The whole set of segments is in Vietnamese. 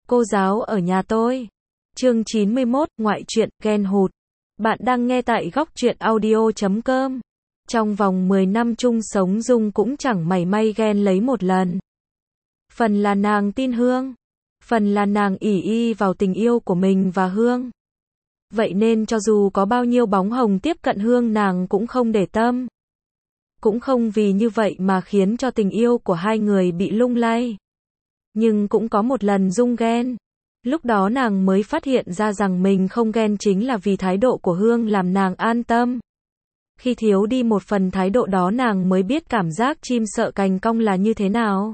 Cô giáo ở nhà tôi. Chương 91, ngoại truyện, ghen hụt. Bạn đang nghe tại góc truyện audio.com. Trong vòng 10 năm chung sống Dung cũng chẳng mảy may ghen lấy một lần. Phần là nàng tin Hương. Phần là nàng ỷ y vào tình yêu của mình và Hương. Vậy nên cho dù có bao nhiêu bóng hồng tiếp cận Hương nàng cũng không để tâm. Cũng không vì như vậy mà khiến cho tình yêu của hai người bị lung lay. Nhưng cũng có một lần Dung ghen. Lúc đó nàng mới phát hiện ra rằng mình không ghen chính là vì thái độ của Hương làm nàng an tâm. Khi thiếu đi một phần thái độ đó nàng mới biết cảm giác chim sợ cành cong là như thế nào.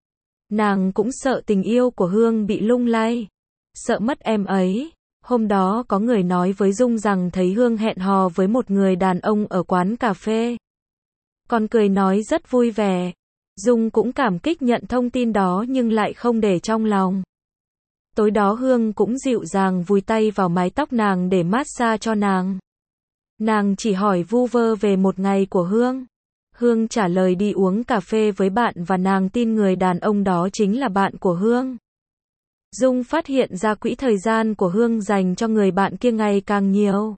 Nàng cũng sợ tình yêu của Hương bị lung lay. Sợ mất em ấy. Hôm đó có người nói với Dung rằng thấy Hương hẹn hò với một người đàn ông ở quán cà phê. Còn cười nói rất vui vẻ. Dung cũng cảm kích nhận thông tin đó nhưng lại không để trong lòng. Tối đó Hương cũng dịu dàng vùi tay vào mái tóc nàng để massage cho nàng. Nàng chỉ hỏi vu vơ về một ngày của Hương. Hương trả lời đi uống cà phê với bạn và nàng tin người đàn ông đó chính là bạn của Hương. Dung phát hiện ra quỹ thời gian của Hương dành cho người bạn kia ngày càng nhiều.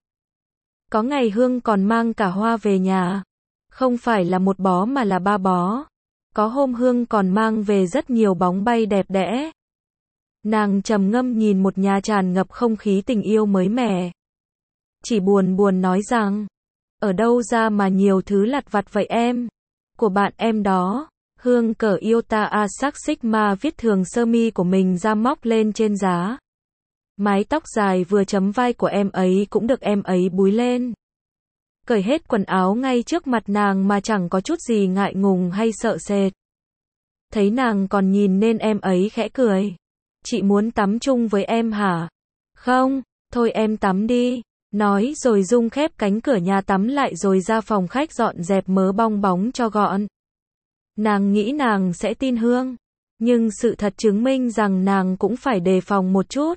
Có ngày Hương còn mang cả hoa về nhà. Không phải là một bó mà là 3 bó. Có hôm Hương còn mang về rất nhiều bóng bay đẹp đẽ. Nàng trầm ngâm nhìn một nhà tràn ngập không khí tình yêu mới mẻ. Chỉ buồn buồn nói rằng, ở đâu ra mà nhiều thứ lặt vặt vậy em? Của bạn em đó. Hương cởi Iota Asac Sigma viết thường sơ mi của mình ra móc lên trên giá. Mái tóc dài vừa chấm vai của em ấy cũng được em ấy búi lên. Cởi hết quần áo ngay trước mặt nàng mà chẳng có chút gì ngại ngùng hay sợ sệt. Thấy nàng còn nhìn nên em ấy khẽ cười. Chị muốn tắm chung với em hả? Không, thôi em tắm đi. Nói rồi Dung khép cánh cửa nhà tắm lại rồi ra phòng khách dọn dẹp mớ bong bóng cho gọn. Nàng nghĩ nàng sẽ tin Hương. Nhưng sự thật chứng minh rằng nàng cũng phải đề phòng một chút.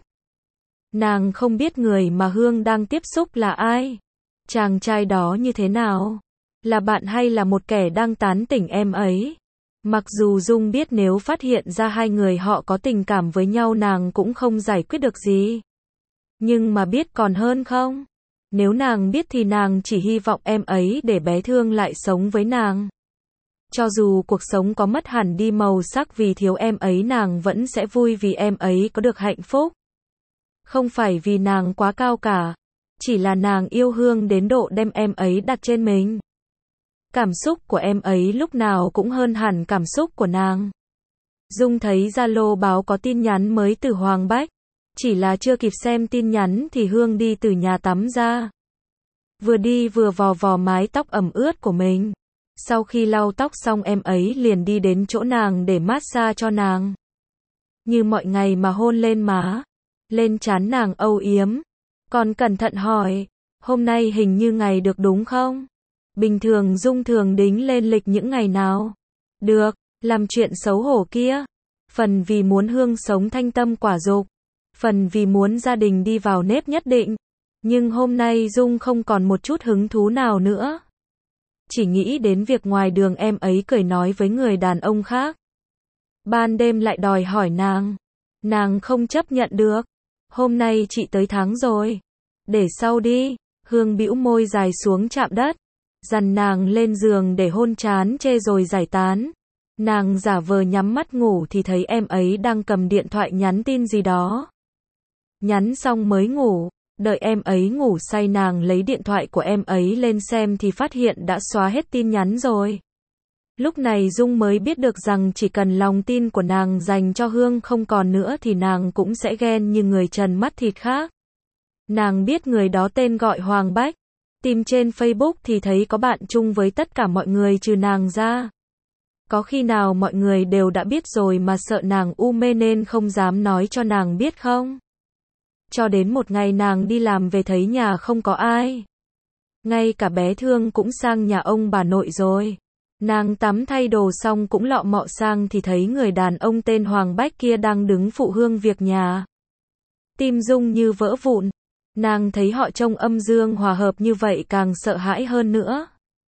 Nàng không biết người mà Hương đang tiếp xúc là ai. Chàng trai đó như thế nào? Là bạn hay là một kẻ đang tán tỉnh em ấy? Mặc dù Dung biết nếu phát hiện ra hai người họ có tình cảm với nhau nàng cũng không giải quyết được gì. Nhưng mà biết còn hơn không? Nếu nàng biết thì nàng chỉ hy vọng em ấy để bé Thương lại sống với nàng. Cho dù cuộc sống có mất hẳn đi màu sắc vì thiếu em ấy nàng vẫn sẽ vui vì em ấy có được hạnh phúc. Không phải vì nàng quá cao cả. Chỉ là nàng yêu Hương đến độ đem em ấy đặt trên mình. Cảm xúc của em ấy lúc nào cũng hơn hẳn cảm xúc của nàng. Dung thấy Zalo báo có tin nhắn mới từ Hoàng Bách. Chỉ là chưa kịp xem tin nhắn thì Hương đi từ nhà tắm ra. Vừa đi vừa vò vò mái tóc ẩm ướt của mình. Sau khi lau tóc xong em ấy liền đi đến chỗ nàng để massage cho nàng. Như mọi ngày mà hôn lên má. Lên trán nàng âu yếm. Còn cẩn thận hỏi, hôm nay hình như ngày được đúng không? Bình thường Dung thường đính lên lịch những ngày nào? Được, làm chuyện xấu hổ kia. Phần vì muốn Hương sống thanh tâm quả dục. Phần vì muốn gia đình đi vào nếp nhất định. Nhưng hôm nay Dung không còn một chút hứng thú nào nữa. Chỉ nghĩ đến việc ngoài đường em ấy cười nói với người đàn ông khác. Ban đêm lại đòi hỏi nàng. Nàng không chấp nhận được. Hôm nay chị tới tháng rồi. Để sau đi. Hương bĩu môi dài xuống chạm đất. Dằn nàng lên giường để hôn trán chê rồi giải tán. Nàng giả vờ nhắm mắt ngủ thì thấy em ấy đang cầm điện thoại nhắn tin gì đó. Nhắn xong mới ngủ. Đợi em ấy ngủ say nàng lấy điện thoại của em ấy lên xem thì phát hiện đã xóa hết tin nhắn rồi. Lúc này Dung mới biết được rằng chỉ cần lòng tin của nàng dành cho Hương không còn nữa thì nàng cũng sẽ ghen như người trần mắt thịt khác. Nàng biết người đó tên gọi Hoàng Bách. Tìm trên Facebook thì thấy có bạn chung với tất cả mọi người trừ nàng ra. Có khi nào mọi người đều đã biết rồi mà sợ nàng u mê nên không dám nói cho nàng biết không? Cho đến một ngày nàng đi làm về thấy nhà không có ai. Ngay cả bé Thương cũng sang nhà ông bà nội rồi. Nàng tắm thay đồ xong cũng lọ mọ sang thì thấy người đàn ông tên Hoàng Bách kia đang đứng phụ Hương việc nhà. Tim Dung như vỡ vụn. Nàng thấy họ trông âm dương hòa hợp như vậy càng sợ hãi hơn nữa.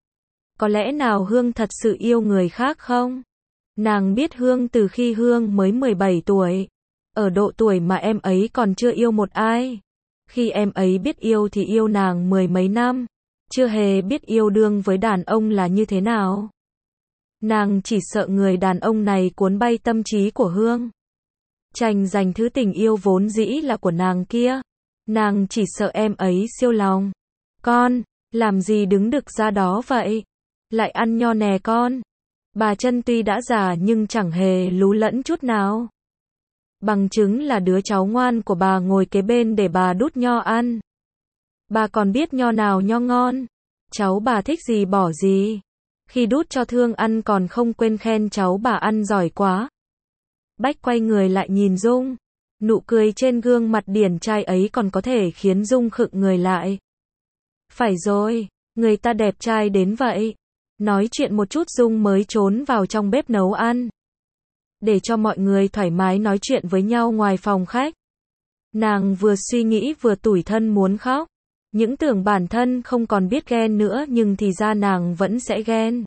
Có lẽ nào Hương thật sự yêu người khác không? Nàng biết Hương từ khi Hương mới 17 tuổi. Ở độ tuổi mà em ấy còn chưa yêu một ai. Khi em ấy biết yêu thì yêu nàng mười mấy năm. Chưa hề biết yêu đương với đàn ông là như thế nào. Nàng chỉ sợ người đàn ông này cuốn bay tâm trí của Hương. Tranh giành thứ tình yêu vốn dĩ là của nàng kia. Nàng chỉ sợ em ấy siêu lòng. Con, làm gì đứng đực ra đó vậy? Lại ăn nho nè con. Bà Trân tuy đã già nhưng chẳng hề lú lẫn chút nào. Bằng chứng là đứa cháu ngoan của bà ngồi kế bên để bà đút nho ăn. Bà còn biết nho nào nho ngon. Cháu bà thích gì bỏ gì. Khi đút cho Thương ăn còn không quên khen cháu bà ăn giỏi quá. Bách quay người lại nhìn Dung. Nụ cười trên gương mặt điển trai ấy còn có thể khiến Dung khựng người lại. Phải rồi, người ta đẹp trai đến vậy. Nói chuyện một chút Dung mới trốn vào trong bếp nấu ăn. Để cho mọi người thoải mái nói chuyện với nhau ngoài phòng khách. Nàng vừa suy nghĩ vừa tủi thân muốn khóc. Những tưởng bản thân không còn biết ghen nữa nhưng thì ra nàng vẫn sẽ ghen.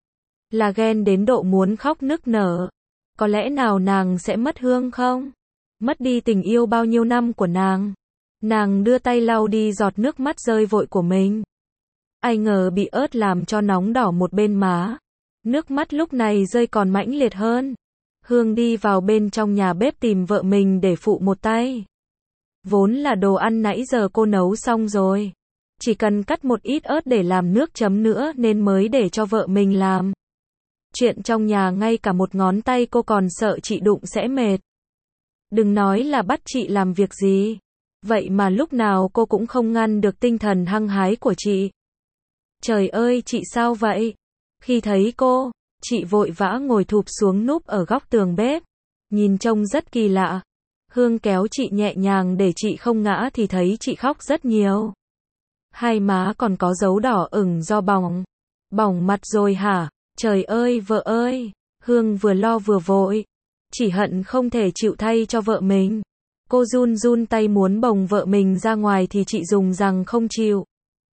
Là ghen đến độ muốn khóc nức nở. Có lẽ nào nàng sẽ mất Hương không? Mất đi tình yêu bao nhiêu năm của nàng. Nàng đưa tay lau đi giọt nước mắt rơi vội của mình. Ai ngờ bị ớt làm cho nóng đỏ một bên má. Nước mắt lúc này rơi còn mãnh liệt hơn. Hương đi vào bên trong nhà bếp tìm vợ mình để phụ một tay. Vốn là đồ ăn nãy giờ cô nấu xong rồi. Chỉ cần cắt một ít ớt để làm nước chấm nữa nên mới để cho vợ mình làm. Chuyện trong nhà ngay cả một ngón tay cô còn sợ chị đụng sẽ mệt. Đừng nói là bắt chị làm việc gì. Vậy mà lúc nào cô cũng không ngăn được tinh thần hăng hái của chị. Trời ơi, chị sao vậy? Khi thấy cô, chị vội vã ngồi thụp xuống núp ở góc tường bếp. Nhìn trông rất kỳ lạ. Hương kéo chị nhẹ nhàng để chị không ngã thì thấy chị khóc rất nhiều. Hai má còn có dấu đỏ ửng do bỏng. Bỏng mặt rồi hả? Trời ơi vợ ơi! Hương vừa lo vừa vội. Chỉ hận không thể chịu thay cho vợ mình. Cô run run tay muốn bồng vợ mình ra ngoài thì chị dùng rằng không chịu.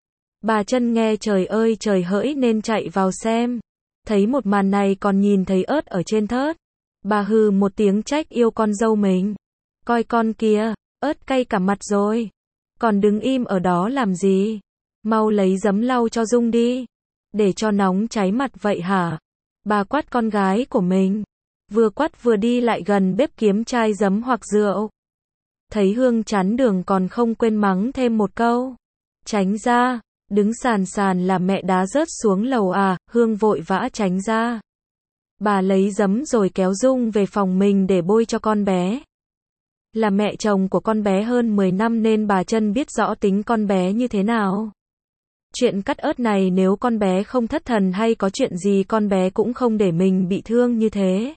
Bà Trân nghe trời ơi trời hỡi nên chạy vào xem. Thấy một màn này còn nhìn thấy ớt ở trên thớt. Bà hừ một tiếng trách yêu con dâu mình. Coi con kìa, ớt cay cả mặt rồi. Còn đứng im ở đó làm gì? Mau lấy giấm lau cho Dung đi. Để cho nóng cháy mặt vậy hả? Bà quát con gái của mình. Vừa quát vừa đi lại gần bếp kiếm chai giấm hoặc rượu. Thấy Hương chắn đường còn không quên mắng thêm một câu. Tránh ra, đứng sàn sàn là mẹ đá rớt xuống lầu à, Hương vội vã tránh ra. Bà lấy giấm rồi kéo Dung về phòng mình để bôi cho con bé. Là mẹ chồng của con bé hơn 10 năm nên bà Trân biết rõ tính con bé như thế nào. Chuyện cắt ớt này nếu con bé không thất thần hay có chuyện gì con bé cũng không để mình bị thương như thế.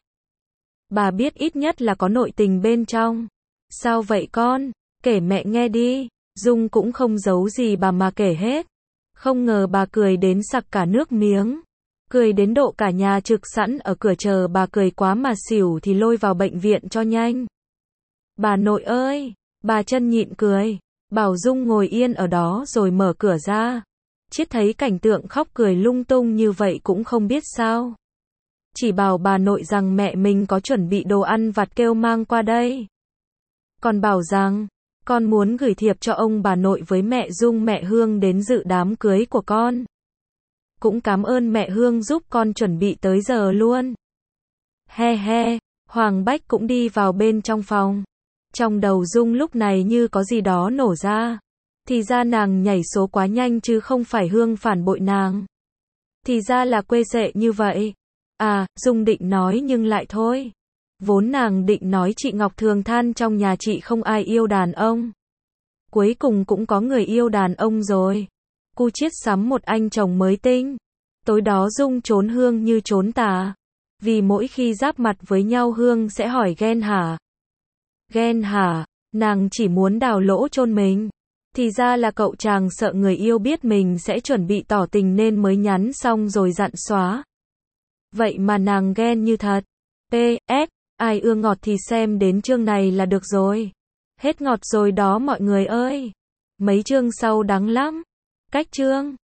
Bà biết ít nhất là có nội tình bên trong. Sao vậy con? Kể mẹ nghe đi. Dung cũng không giấu gì bà mà kể hết. Không ngờ bà cười đến sặc cả nước miếng. Cười đến độ cả nhà trực sẵn ở cửa chờ bà cười quá mà xỉu thì lôi vào bệnh viện cho nhanh. Bà nội ơi! Bà Trân nhịn cười. Bảo Dung ngồi yên ở đó rồi mở cửa ra. Chiết thấy cảnh tượng khóc cười lung tung như vậy cũng không biết sao. Chỉ bảo bà nội rằng mẹ mình có chuẩn bị đồ ăn vặt kêu mang qua đây. Còn bảo rằng, con muốn gửi thiệp cho ông bà nội với mẹ Dung mẹ Hương đến dự đám cưới của con. Cũng cảm ơn mẹ Hương giúp con chuẩn bị tới giờ luôn. He he, Hoàng Bách cũng đi vào bên trong phòng. Trong đầu Dung lúc này như có gì đó nổ ra. Thì ra nàng nhảy số quá nhanh chứ không phải Hương phản bội nàng. Thì ra là quê sệ như vậy. À, Dung định nói nhưng lại thôi. Vốn nàng định nói chị Ngọc thường than trong nhà chị không ai yêu đàn ông. Cuối cùng cũng có người yêu đàn ông rồi. Cu Chiết sắm một anh chồng mới tinh. Tối đó Dung trốn Hương như trốn tà. Vì mỗi khi giáp mặt với nhau Hương sẽ hỏi ghen hả? Ghen hả? Nàng chỉ muốn đào lỗ chôn mình. Thì ra là cậu chàng sợ người yêu biết mình sẽ chuẩn bị tỏ tình nên mới nhắn xong rồi dặn xóa. Vậy mà nàng ghen như thật. PS, ai ưa ngọt thì xem đến chương này là được rồi. Hết ngọt rồi đó mọi người ơi. Mấy chương sau đắng lắm. Cách chương.